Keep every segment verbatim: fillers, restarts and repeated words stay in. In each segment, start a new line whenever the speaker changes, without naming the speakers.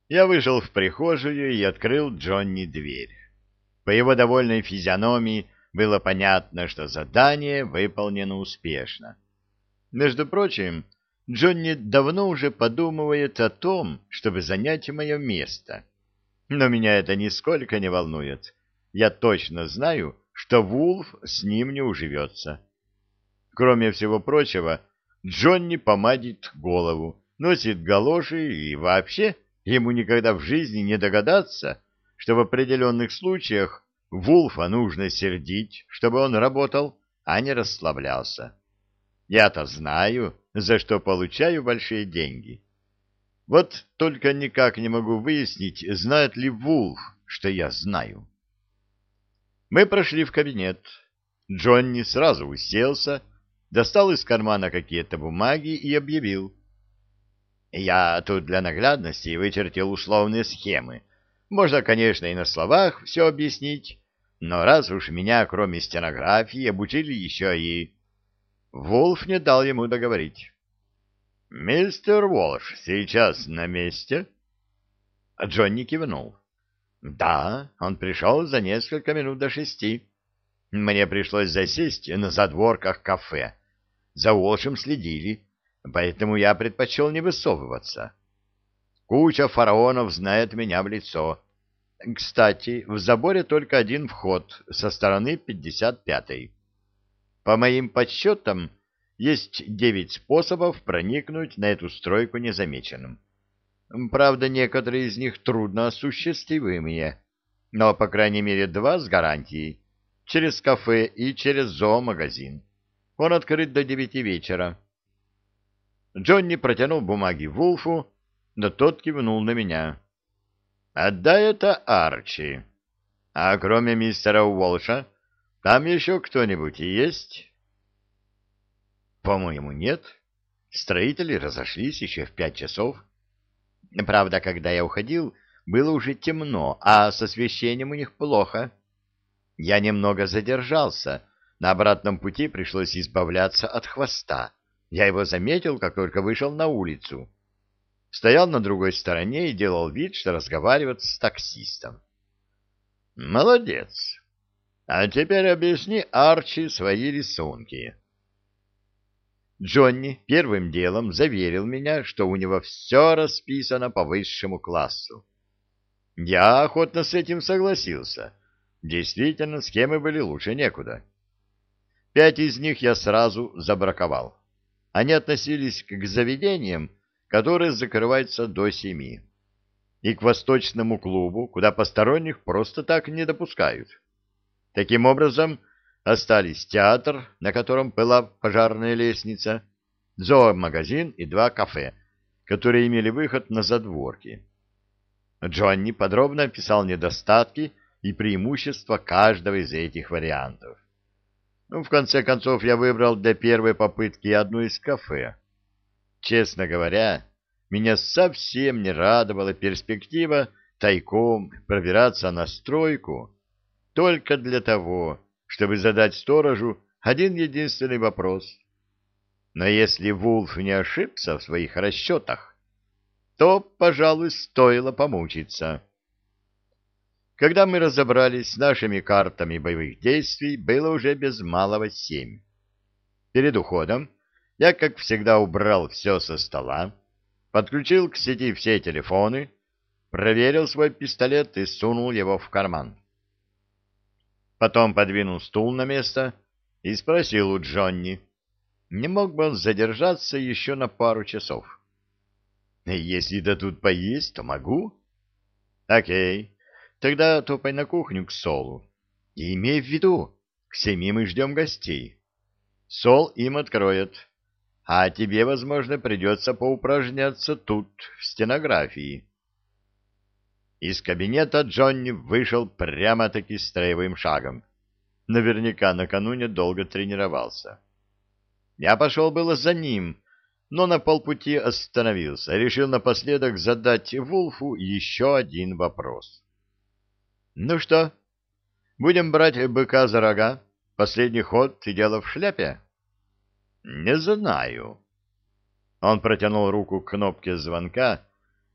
Я вышел в прихожую и открыл Джонни дверь. По его довольной физиономии было понятно, что задание выполнено успешно. Между прочим, Джонни давно уже подумывает о том, чтобы занять мое место. Но меня это нисколько не волнует. Я точно знаю, что Вулф с ним не уживется. Кроме всего прочего, Джонни помадит голову, носит галоши и вообще ему никогда в жизни не догадаться, что в определенных случаях Вулфа нужно сердить, чтобы он работал, а не расслаблялся. Я-то знаю, за что получаю большие деньги. Вот только никак не могу выяснить, знает ли Вулф, что я знаю. Мы прошли в кабинет. Джонни сразу уселся, достал из кармана какие-то бумаги и объявил. Я тут для наглядности вычертил условные схемы. Можно, конечно, и на словах все объяснить, но раз уж меня, кроме стенографии, обучили еще и... Вулф не дал ему договорить. «Мистер Уолш сейчас на месте?» Джонни кивнул. «Да, он пришел за несколько минут до шести. Мне пришлось засесть на задворках кафе. За Уолшем следили, поэтому я предпочел не высовываться. Куча фараонов знает меня в лицо. Кстати, в заборе только один вход со стороны пятьдесят пятой. По моим подсчетам, есть девять способов проникнуть на эту стройку незамеченным. Правда, некоторые из них трудно осуществимые, но, по крайней мере, два с гарантией. Через кафе и через зоомагазин. Он открыт до девяти вечера. Джонни протянул бумаги Вулфу, но тот кивнул на меня. «Отдай это Арчи. А кроме мистера Уолша, там еще кто-нибудь есть?» «По-моему, нет. Строители разошлись еще в пять часов. Правда, когда я уходил, было уже темно, а с освещением у них плохо. Я немного задержался. На обратном пути пришлось избавляться от хвоста. Я его заметил, как только вышел на улицу. Стоял на другой стороне и делал вид, что разговаривает с таксистом». «Молодец. А теперь объясни Арчи свои рисунки». Джонни первым делом заверил меня, что у него все расписано по высшему классу. Я охотно с этим согласился. Действительно, схемы были лучше некуда. Пять из них я сразу забраковал. Они относились к заведениям, которые закрываются до семи, и к восточному клубу, куда посторонних просто так не допускают. Таким образом, остались театр, на котором была пожарная лестница, зоомагазин и два кафе, которые имели выход на задворки. Джонни подробно описал недостатки и преимущества каждого из этих вариантов. Ну, в конце концов, я выбрал для первой попытки одно из кафе. Честно говоря, меня совсем не радовала перспектива тайком пробираться на стройку только для того, чтобы задать сторожу один единственный вопрос. Но если Вулф не ошибся в своих расчетах, то, пожалуй, стоило помучиться. Когда мы разобрались с нашими картами боевых действий, было уже без малого семь. Перед уходом я, как всегда, убрал все со стола, подключил к сети все телефоны, проверил свой пистолет и сунул его в карман. Потом подвинул стул на место и спросил у Джонни, не мог бы он задержаться еще на пару часов. «Если дадут поесть, то могу». «Окей, тогда топай на кухню к Солу. И имей в виду, к семи мы ждем гостей. Сол им откроет, а тебе, возможно, придется поупражняться тут, в стенографии». Из кабинета Джонни вышел прямо-таки строевым шагом. Наверняка накануне долго тренировался. Я пошел было за ним, но на полпути остановился, решил напоследок задать Вулфу еще один вопрос. «Ну что, будем брать быка за рога? Последний ход и дело в шляпе?» «Не знаю». Он протянул руку к кнопке звонка,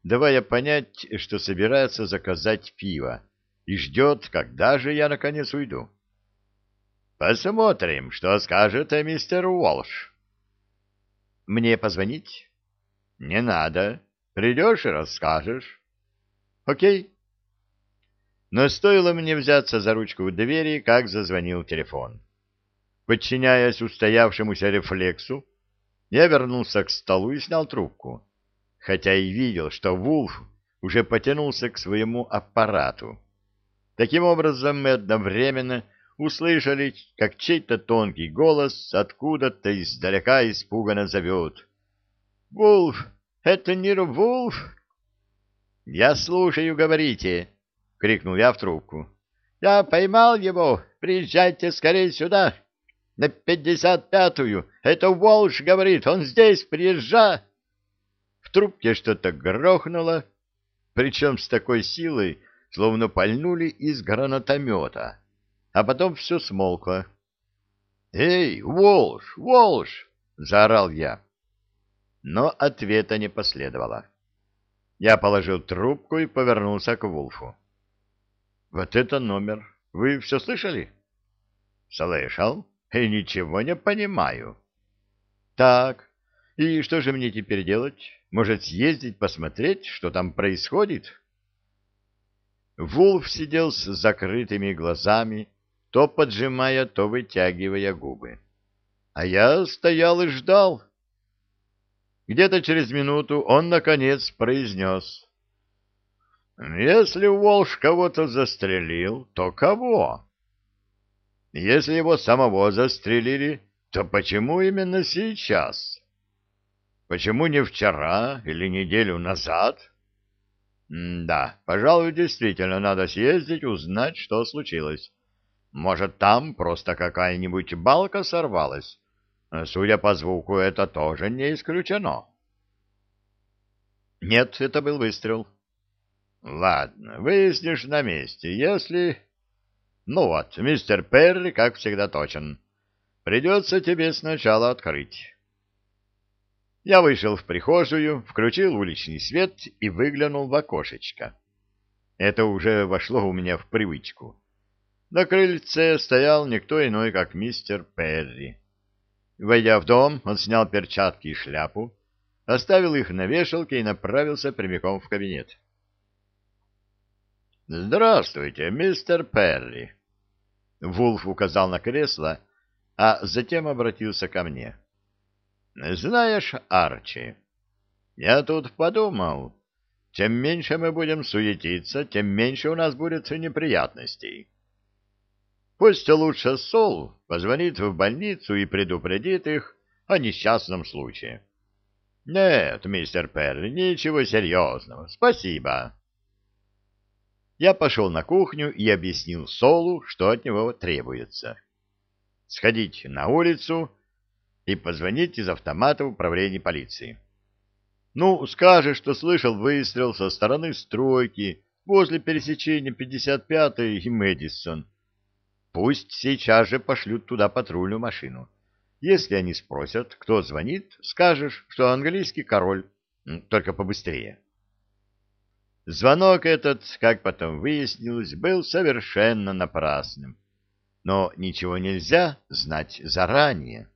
давая понять, что собирается заказать пиво и ждет, когда же я наконец уйду. «Посмотрим, что скажет мистер Уолш». «Мне позвонить?» «Не надо. Придешь и расскажешь». «Окей». Но стоило мне взяться за ручку в двери, как зазвонил телефон. Подчиняясь устоявшемуся рефлексу, я вернулся к столу и снял трубку, хотя и видел, что Вулф уже потянулся к своему аппарату. Таким образом, мы одновременно услышали, как чей-то тонкий голос откуда-то издалека испуганно зовет: «Вулф! Это не Вулф!» «Я слушаю, говорите!» — крикнул я в трубку. «Я поймал его! Приезжайте скорее сюда! На пятьдесят пятую! Это Уолш говорит! Он здесь! Приезжай!» В трубке что-то грохнуло, причем с такой силой, словно пальнули из гранатомета, а потом все смолкло. «Эй, Уолш! Уолш!» — заорал я. Но ответа не последовало. Я положил трубку и повернулся к Вулфу. «Вот это номер. Вы все слышали?» «Слышал. И ничего не понимаю». «Так, и что же мне теперь делать? Может, съездить посмотреть, что там происходит?» Вулф сидел с закрытыми глазами, то поджимая, то вытягивая губы. А я стоял и ждал. Где-то через минуту он, наконец, произнес: «Если Уолш кого-то застрелил, то кого? Если его самого застрелили, то почему именно сейчас? Почему не вчера или неделю назад? М-да, пожалуй, действительно надо съездить, узнать, что случилось. Может, там просто какая-нибудь балка сорвалась? Судя по звуку, это тоже не исключено». Нет, это был выстрел. Ладно, выяснишь на месте, если... Ну вот, мистер Перри, как всегда, точен. Придется тебе сначала открыть. Я вышел в прихожую, включил уличный свет и выглянул в окошечко. Это уже вошло у меня в привычку. На крыльце стоял никто иной, как мистер Перри. Войдя в дом, он снял перчатки и шляпу, оставил их на вешалке и направился прямиком в кабинет. «Здравствуйте, мистер Перри!» Вулф указал на кресло, а затем обратился ко мне. «Знаешь, Арчи, я тут подумал, чем меньше мы будем суетиться, тем меньше у нас будет неприятностей. Пусть лучше Сол позвонит в больницу и предупредит их о несчастном случае». «Нет, мистер Перри, ничего серьезного, спасибо». Я пошел на кухню и объяснил Солу, что от него требуется. Сходить на улицу и позвонить из автомата в управление полиции. Ну, скажешь, что слышал выстрел со стороны стройки возле пересечения пятьдесят пятой и Мэдисон. Пусть сейчас же пошлют туда патрульную машину. Если они спросят, кто звонит, скажешь, что английский король, только побыстрее. Звонок этот, как потом выяснилось, был совершенно напрасным. Но ничего нельзя знать заранее.